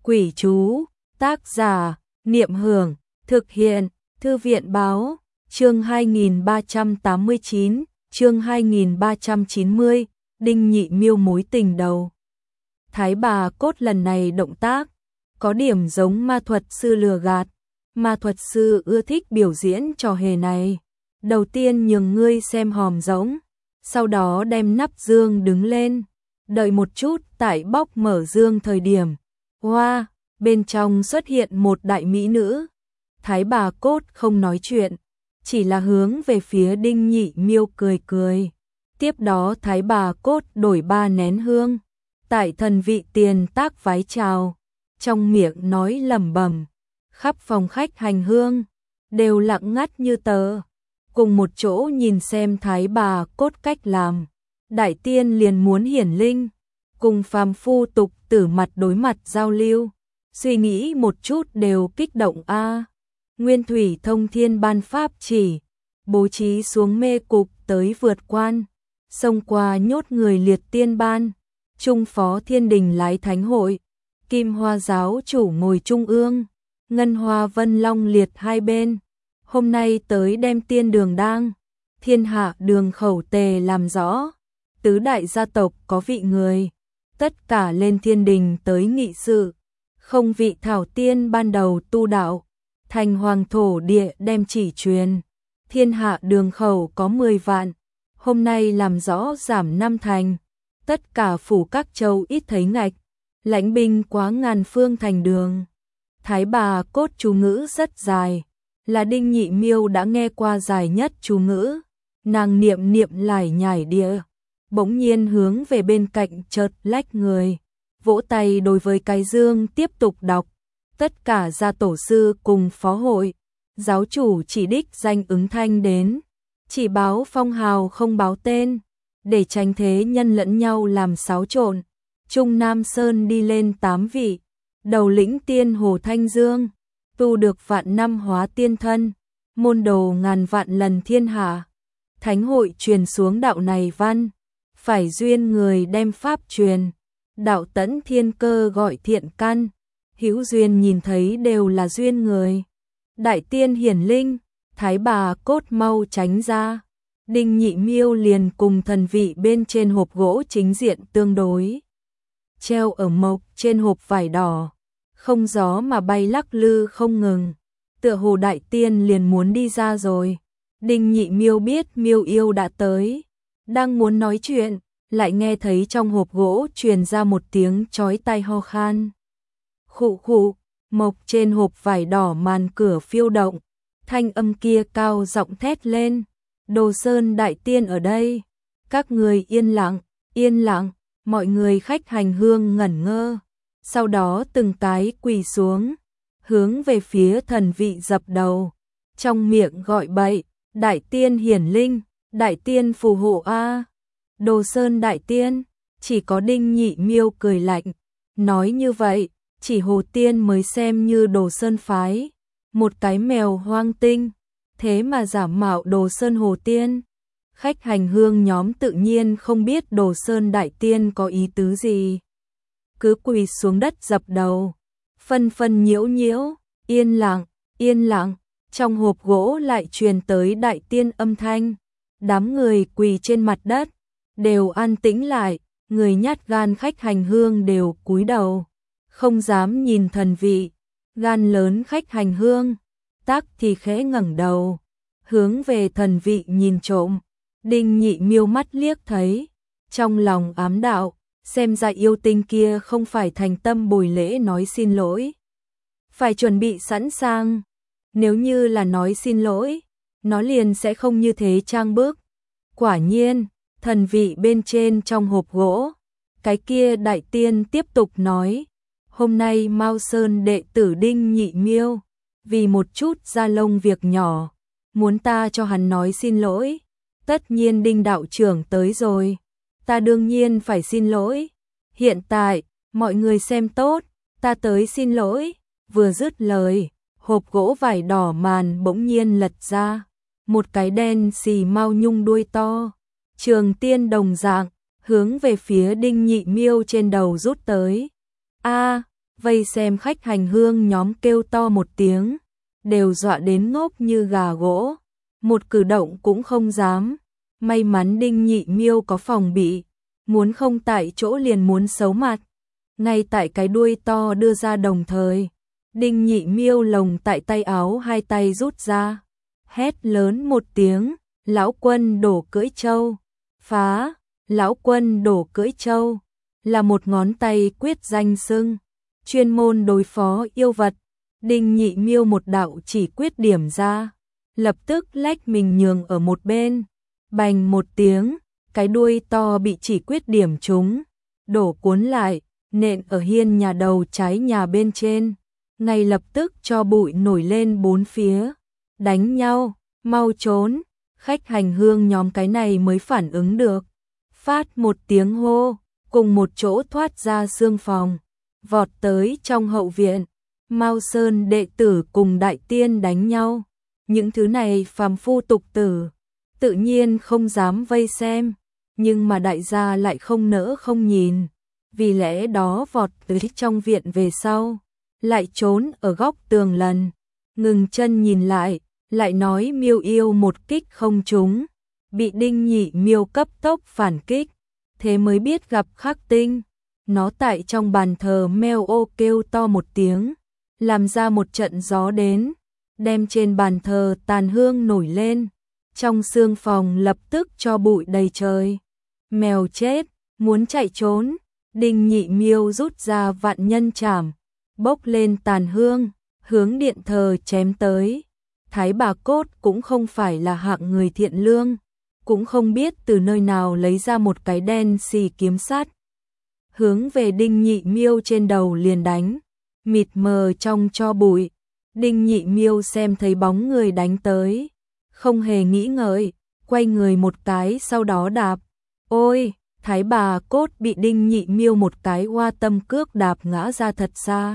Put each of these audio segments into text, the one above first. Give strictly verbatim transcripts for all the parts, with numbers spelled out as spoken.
Quỷ chú, tác giả, Niệm Hưởng, thực hiện, Thư viện báo, chương hai nghìn ba trăm tám mươi chín, chương hai nghìn ba trăm chín mươi, Đinh Nhị Miêu mối tình đầu. Thái bà cốt lần này động tác, có điểm giống ma thuật sư lừa gạt, ma thuật sư ưa thích biểu diễn trò hề này. Đầu tiên nhường ngươi xem hòm rỗng, sau đó đem nắp dương đứng lên, đợi một chút tại bóc mở dương thời điểm. Hoa, wow, bên trong xuất hiện một đại mỹ nữ. Thái bà cốt không nói chuyện, chỉ là hướng về phía Đinh Nhị Miêu cười cười. Tiếp đó Thái bà cốt đổi ba nén hương, tại thần vị tiền tác vái chào, trong miệng nói lẩm bẩm, khắp phòng khách hành hương đều lặng ngắt như tờ. Cùng một chỗ nhìn xem Thái bà cốt cách làm, đại tiên liền muốn hiển linh, cùng phàm phu tục tử mặt đối mặt giao lưu, suy nghĩ một chút đều kích động a. À. Nguyên thủy thông thiên ban pháp chỉ, bố trí xuống mê cục tới vượt quan, xông qua nhốt người liệt tiên ban, trung phó thiên đình lái thánh hội, kim hoa giáo chủ ngồi trung ương, ngân hoa vân long liệt hai bên. Hôm nay tới đem tiên đường đang, thiên hạ đường khẩu tề làm rõ, tứ đại gia tộc có vị người, tất cả lên thiên đình tới nghị sự, không vị thảo tiên ban đầu tu đạo, thành hoàng thổ địa đem chỉ truyền, thiên hạ đường khẩu có mười vạn, hôm nay làm rõ giảm năm thành, tất cả phủ các châu ít thấy ngạch, lãnh binh quá ngàn phương thành đường. Thái bà cốt chú ngữ rất dài, là Đinh Nhị Miêu đã nghe qua dài nhất chú ngữ, nàng niệm niệm lải nhải địa, bỗng nhiên hướng về bên cạnh chợt lách người, vỗ tay đối với cái dương tiếp tục đọc, tất cả gia tổ sư cùng phó hội, giáo chủ chỉ đích danh ứng thanh đến, chỉ báo phong hào không báo tên, để tránh thế nhân lẫn nhau làm xáo trộn. Trung Nam Sơn đi lên tám vị, đầu lĩnh tiên Hồ Thanh Dương, tu được vạn năm hóa tiên thân, môn đồ ngàn vạn lần thiên hạ. Thánh hội truyền xuống đạo này văn, phải duyên người đem pháp truyền, đạo tẫn thiên cơ gọi thiện căn, hữu duyên nhìn thấy đều là duyên người. Đại tiên hiển linh, Thái bà cốt mau tránh ra. Đinh Nhị Miêu liền cùng thần vị bên trên hộp gỗ chính diện tương đối, treo ở mộc trên hộp vải đỏ, không gió mà bay lắc lư không ngừng, tựa hồ đại tiên liền muốn đi ra rồi. Đinh Nhị Miêu biết Miêu yêu đã tới, đang muốn nói chuyện, lại nghe thấy trong hộp gỗ truyền ra một tiếng chói tai ho khan. Khụ khụ, mộc trên hộp vải đỏ màn cửa phiêu động, thanh âm kia cao giọng thét lên, Đồ Sơn đại tiên ở đây. Các người yên lặng, yên lặng, mọi người khách hành hương ngẩn ngơ, sau đó từng cái quỳ xuống, hướng về phía thần vị dập đầu, trong miệng gọi bậy, đại tiên hiển linh, đại tiên phù hộ a. Đồ Sơn đại tiên, chỉ có Đinh Nhị Miêu cười lạnh, nói như vậy, chỉ Hồ Tiên mới xem như Đồ Sơn phái, một cái mèo hoang tinh, thế mà giả mạo Đồ Sơn Hồ Tiên. Khách hành hương nhóm tự nhiên không biết Đồ Sơn đại tiên có ý tứ gì, cứ quỳ xuống đất dập đầu, phân phân nhiễu nhiễu, yên lặng, yên lặng, trong hộp gỗ lại truyền tới đại tiên âm thanh, đám người quỳ trên mặt đất, đều an tĩnh lại, người nhát gan khách hành hương đều cúi đầu, không dám nhìn thần vị, gan lớn khách hành hương, tác thì khẽ ngẩng đầu, hướng về thần vị nhìn trộm. Đinh Nhị Miêu mắt liếc thấy, trong lòng ám đạo, xem ra yêu tinh kia không phải thành tâm bồi lễ nói xin lỗi, phải chuẩn bị sẵn sàng, nếu như là nói xin lỗi, nó liền sẽ không như thế trang bước. Quả nhiên, thần vị bên trên trong hộp gỗ, cái kia đại tiên tiếp tục nói, hôm nay Mao Sơn đệ tử Đinh Nhị Miêu, vì một chút da lông việc nhỏ, muốn ta cho hắn nói xin lỗi. Tất nhiên Đinh đạo trưởng tới rồi, ta đương nhiên phải xin lỗi. Hiện tại, mọi người xem tốt, ta tới xin lỗi. Vừa dứt lời, hộp gỗ vải đỏ màn bỗng nhiên lật ra, một cái đen xì mao nhung đuôi to, trường tiên đồng dạng, hướng về phía Đinh Nhị Miêu trên đầu rút tới. A, Vây xem khách hành hương nhóm kêu to một tiếng, đều dọa đến ngốc như gà gỗ, một cử động cũng không dám. May mắn Đinh Nhị Miêu có phòng bị, muốn không tại chỗ liền muốn xấu mặt. Ngay tại cái đuôi to đưa ra đồng thời, Đinh Nhị Miêu lồng tại tay áo hai tay rút ra, hét lớn một tiếng, lão quân đổ cưỡi trâu, phá, lão quân đổ cưỡi trâu, là một ngón tay quyết danh xưng, chuyên môn đối phó yêu vật. Đinh Nhị Miêu một đạo chỉ quyết điểm ra, lập tức lách mình nhường ở một bên, bành một tiếng, cái đuôi to bị chỉ quyết điểm trúng, đổ cuốn lại, nện ở hiên nhà đầu trái nhà bên trên, ngay lập tức cho bụi nổi lên bốn phía, đánh nhau, mau trốn, khách hành hương nhóm cái này mới phản ứng được, phát một tiếng hô, cùng một chỗ thoát ra xương phòng, vọt tới trong hậu viện. Mao Sơn đệ tử cùng đại tiên đánh nhau, những thứ này phàm phu tục tử, tự nhiên không dám vây xem, nhưng mà đại gia lại không nỡ không nhìn, vì lẽ đó vọt tới trong viện về sau, lại trốn ở góc tường lần, ngừng chân nhìn lại, lại nói Miêu Yêu một kích không trúng, bị Đinh Nhị Miêu cấp tốc phản kích, thế mới biết gặp khắc tinh, nó tại trong bàn thờ meo ô kêu to một tiếng, làm ra một trận gió đến, đem trên bàn thờ tàn hương nổi lên, trong xương phòng lập tức cho bụi đầy trời. Mèo chết, muốn chạy trốn, Đinh Nhị Miêu rút ra vạn nhân trảm, bốc lên tàn hương, hướng điện thờ chém tới. Thái bà cốt cũng không phải là hạng người thiện lương, cũng không biết từ nơi nào lấy ra một cái đen xì kiếm sắt, hướng về Đinh Nhị Miêu trên đầu liền đánh. Mịt mờ trong cho bụi, Đinh Nhị Miêu xem thấy bóng người đánh tới, không hề nghĩ ngợi, quay người một cái sau đó đạp. Ôi, Thái bà cốt bị Đinh Nhị Miêu một cái hoa tâm cước đạp ngã ra thật xa.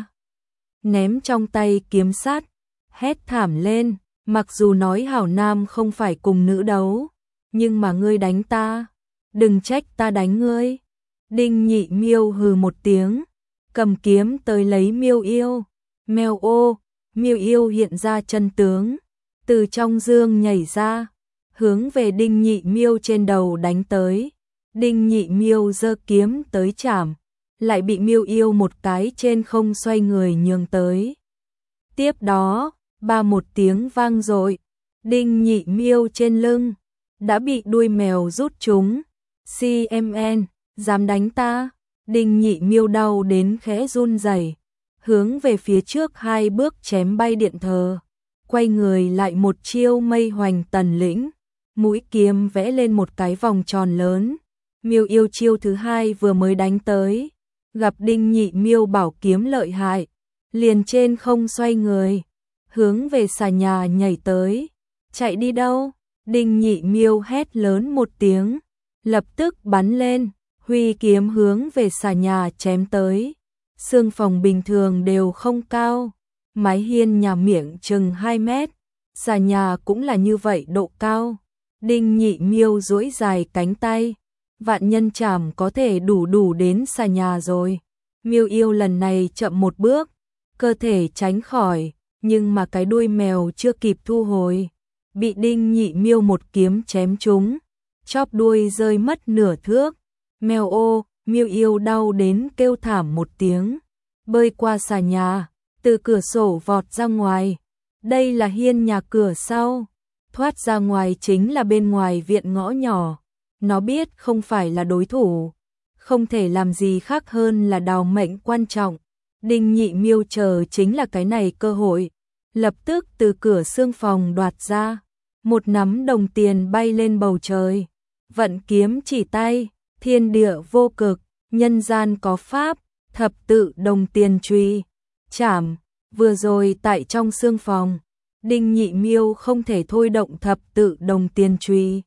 Ném trong tay kiếm sắt, hét thảm lên, mặc dù nói hảo nam không phải cùng nữ đấu, nhưng mà ngươi đánh ta, đừng trách ta đánh ngươi. Đinh Nhị Miêu hừ một tiếng, cầm kiếm tới lấy Miêu Yêu. Mèo ô, Miêu Yêu hiện ra chân tướng, từ trong dương nhảy ra, hướng về Đinh Nhị Miêu trên đầu đánh tới. Đinh Nhị Miêu giơ kiếm tới chảm, lại bị Miêu Yêu một cái trên không xoay người nhường tới. Tiếp đó, ba một tiếng vang dội, Đinh Nhị Miêu trên lưng đã bị đuôi mèo rút trúng. xê em en, dám đánh ta? Đinh Nhị Miêu đau đến khẽ run rẩy, hướng về phía trước hai bước chém bay điện thờ, quay người lại một chiêu mây hoành tần lĩnh, mũi kiếm vẽ lên một cái vòng tròn lớn. Miêu Yêu chiêu thứ hai vừa mới đánh tới, gặp Đinh Nhị Miêu bảo kiếm lợi hại, liền trên không xoay người, hướng về xà nhà nhảy tới. Chạy đi đâu? Đinh Nhị Miêu hét lớn một tiếng, lập tức bắn lên, huy kiếm hướng về xà nhà chém tới. Xương phòng bình thường đều không cao, mái hiên nhà miệng chừng hai mét, xà nhà cũng là như vậy độ cao. Đinh Nhị Miêu duỗi dài cánh tay, vạn nhân trảm có thể đủ đủ đến xà nhà rồi. Miêu Yêu lần này chậm một bước, cơ thể tránh khỏi, nhưng mà cái đuôi mèo chưa kịp thu hồi, bị Đinh Nhị Miêu một kiếm chém trúng, chóp đuôi rơi mất nửa thước. Mèo ô, Miêu Yêu đau đến kêu thảm một tiếng, bơi qua xà nhà, từ cửa sổ vọt ra ngoài. Đây là hiên nhà cửa sau, thoát ra ngoài chính là bên ngoài viện ngõ nhỏ. Nó biết không phải là đối thủ, không thể làm gì khác hơn là đào mệnh quan trọng. Đinh Nhị Miêu chờ chính là cái này cơ hội, lập tức từ cửa xương phòng đoạt ra, một nắm đồng tiền bay lên bầu trời, vận kiếm chỉ tay, thiên địa vô cực, nhân gian có pháp, thập tự đồng tiền truy, chảm. Vừa rồi tại trong xương phòng, Đinh Nhị Miêu không thể thôi động thập tự đồng tiền truy,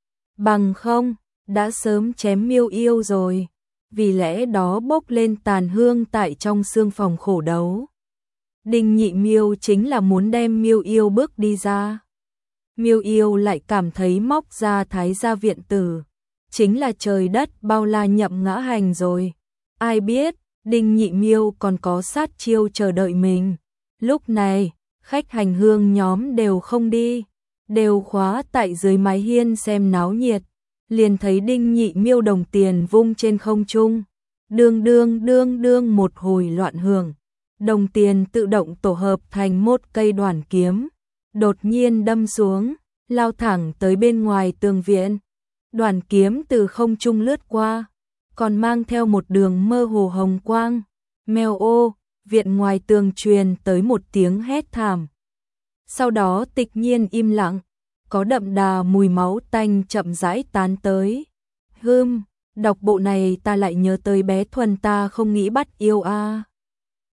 bằng không đã sớm chém Miêu Yêu rồi, vì lẽ đó bốc lên tàn hương tại trong xương phòng khổ đấu. Đinh Nhị Miêu chính là muốn đem Miêu Yêu bước đi ra. Miêu Yêu lại cảm thấy móc ra Thái gia viện tử, chính là trời đất bao la nhậm ngã hành rồi. Ai biết, Đinh Nhị Miêu còn có sát chiêu chờ đợi mình. Lúc này, khách hành hương nhóm đều không đi, đều khóa tại dưới mái hiên xem náo nhiệt, liền thấy Đinh Nhị Miêu đồng tiền vung trên không trung, đương đương đương đương một hồi loạn hưởng, đồng tiền tự động tổ hợp thành một cây đoản kiếm, đột nhiên đâm xuống, lao thẳng tới bên ngoài tường viện. Đoản kiếm từ không trung lướt qua, còn mang theo một đường mơ hồ hồng quang. Mèo ô, viện ngoài tường truyền tới một tiếng hét thảm. Sau đó tịch nhiên im lặng, có đậm đà mùi máu tanh chậm rãi tán tới. Hừm, đọc bộ này ta lại nhớ tới bé Thuần ta không nghĩ bắt yêu a. À.